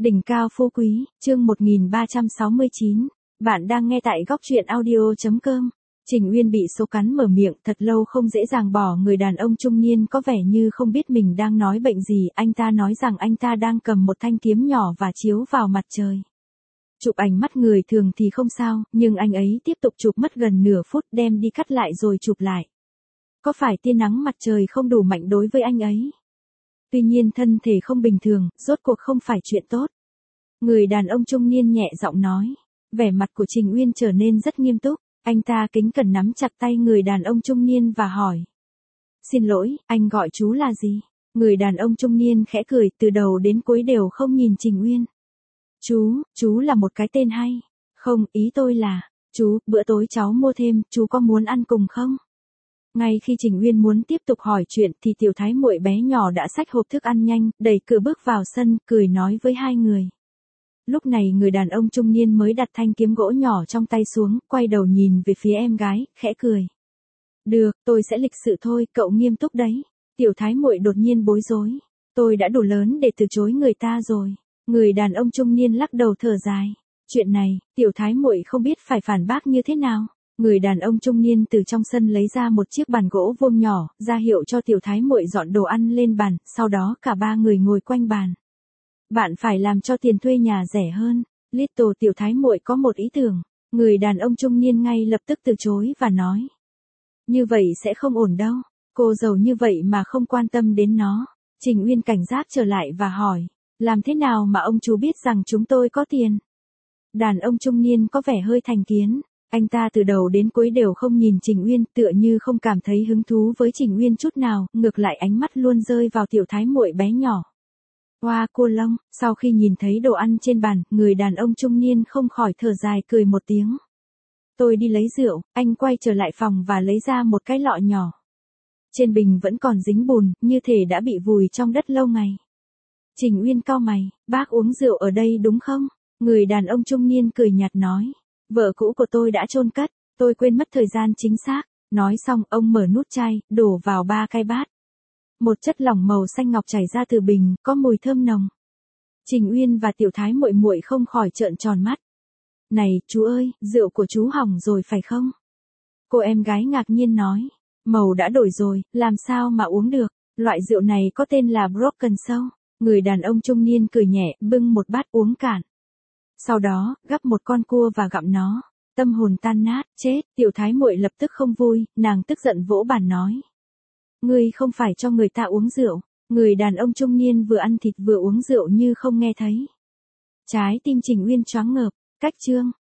Đỉnh cao phú quý, chương 1369. Bạn đang nghe tại góc truyện audio.com. Trình Uyên bị số cắn mở miệng, thật lâu không dễ dàng bỏ. Người đàn ông trung niên có vẻ như không biết mình đang nói bệnh gì. Anh ta nói rằng anh ta đang cầm một thanh kiếm nhỏ và chiếu vào mặt trời. Chụp ảnh mắt người thường thì không sao, nhưng anh ấy tiếp tục chụp mất gần nửa phút, đem đi cắt lại rồi chụp lại. Có phải tia nắng mặt trời không đủ mạnh đối với anh ấy? Tuy nhiên thân thể không bình thường, rốt cuộc không phải chuyện tốt. Người đàn ông trung niên nhẹ giọng nói. Vẻ mặt của Trình Uyên trở nên rất nghiêm túc. Anh ta kính cẩn nắm chặt tay người đàn ông trung niên và hỏi. Xin lỗi, anh gọi chú là gì? Người đàn ông trung niên khẽ cười, từ đầu đến cuối đều không nhìn Trình Uyên. Chú là một cái tên hay. Không, ý tôi là, chú, bữa tối cháu mua thêm, chú có muốn ăn cùng không? Ngay khi Trình Uyên muốn tiếp tục hỏi chuyện thì tiểu thái muội bé nhỏ đã xách hộp thức ăn nhanh, đẩy cửa bước vào sân, cười nói với hai người. Lúc này người đàn ông trung niên mới đặt thanh kiếm gỗ nhỏ trong tay xuống, quay đầu nhìn về phía em gái, khẽ cười. Được, tôi sẽ lịch sự thôi, cậu nghiêm túc đấy. Tiểu thái muội đột nhiên bối rối. Tôi đã đủ lớn để từ chối người ta rồi. Người đàn ông trung niên lắc đầu thở dài. Chuyện này, tiểu thái muội không biết phải phản bác như thế nào. Người đàn ông trung niên từ trong sân lấy ra một chiếc bàn gỗ vuông nhỏ, ra hiệu cho tiểu thái muội dọn đồ ăn lên bàn, sau đó cả ba người ngồi quanh bàn. Bạn phải làm cho tiền thuê nhà rẻ hơn. Little tiểu thái muội có một ý tưởng. Người đàn ông trung niên ngay lập tức từ chối và nói. Như vậy sẽ không ổn đâu. Cô giàu như vậy mà không quan tâm đến nó. Trình Uyên cảnh giác trở lại và hỏi. Làm thế nào mà ông chú biết rằng chúng tôi có tiền? Đàn ông trung niên có vẻ hơi thành kiến. Anh ta từ đầu đến cuối đều không nhìn Trình Uyên, tựa như không cảm thấy hứng thú với Trình Uyên chút nào, ngược lại ánh mắt luôn rơi vào tiểu thái muội bé nhỏ. Hoa cô Long, sau khi nhìn thấy đồ ăn trên bàn, người đàn ông trung niên không khỏi thở dài cười một tiếng. Tôi đi lấy rượu, anh quay trở lại phòng và lấy ra một cái lọ nhỏ. Trên bình vẫn còn dính bùn, như thể đã bị vùi trong đất lâu ngày. Trình Uyên cau mày, bác uống rượu ở đây đúng không? Người đàn ông trung niên cười nhạt nói. Vợ cũ của tôi đã chôn cất, tôi quên mất thời gian chính xác. Nói xong ông mở nút chai, đổ vào 3 cái bát. Một chất lỏng màu xanh ngọc chảy ra từ bình, có mùi thơm nồng. Trình Uyên và tiểu thái muội muội không khỏi trợn tròn mắt. Này, chú ơi, rượu của chú hỏng rồi phải không? Cô em gái ngạc nhiên nói. Màu đã đổi rồi, làm sao mà uống được? Loại rượu này có tên là Broken Soul. Người đàn ông trung niên cười nhẹ, bưng một bát uống cạn. Sau đó, gắp một con cua và gặm nó. Tâm hồn tan nát, chết, tiểu thái muội lập tức không vui, nàng tức giận vỗ bàn nói. Ngươi không phải cho người ta uống rượu. Người đàn ông trung niên vừa ăn thịt vừa uống rượu như không nghe thấy. Trái tim Trình Uyên choáng ngợp, cách chương.